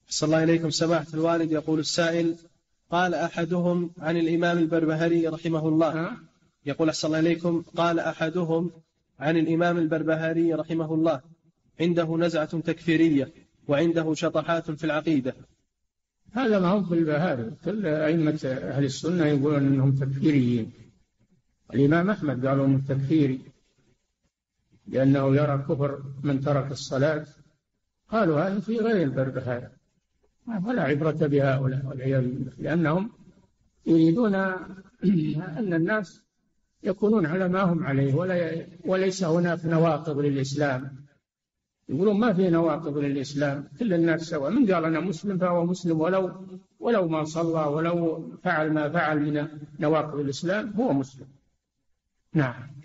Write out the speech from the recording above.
صلى الله إليكم سماحة الوالد. يقول السائل: قال أحدهم عن الإمام البربهاري رحمه الله، يقول أحسن الله إليكم، قال أحدهم عن الإمام البربهاري رحمه الله: عنده نزعة تكفيرية وعنده شطحات في العقيدة. هذا ما هو بالبهاري، كل أئمة أهل السنة يقولون أنهم تكفيريين. الإمام أحمد قالوا أنه تكفيري لأنه يرى كفر من ترك الصلاة. قالوا هذا في غير البربهاري، ولا عبرة بهؤلاء والعياذ بالله، لأنهم يريدون أن الناس يكونون على ما هم عليه، وليس هناك نواقض للإسلام. يقولون ما في نواقض للإسلام، كل الناس سواء، من قال أنا مسلم فهو مسلم ولو ما صلى ولو فعل ما فعل من نواقض الإسلام هو مسلم. نعم.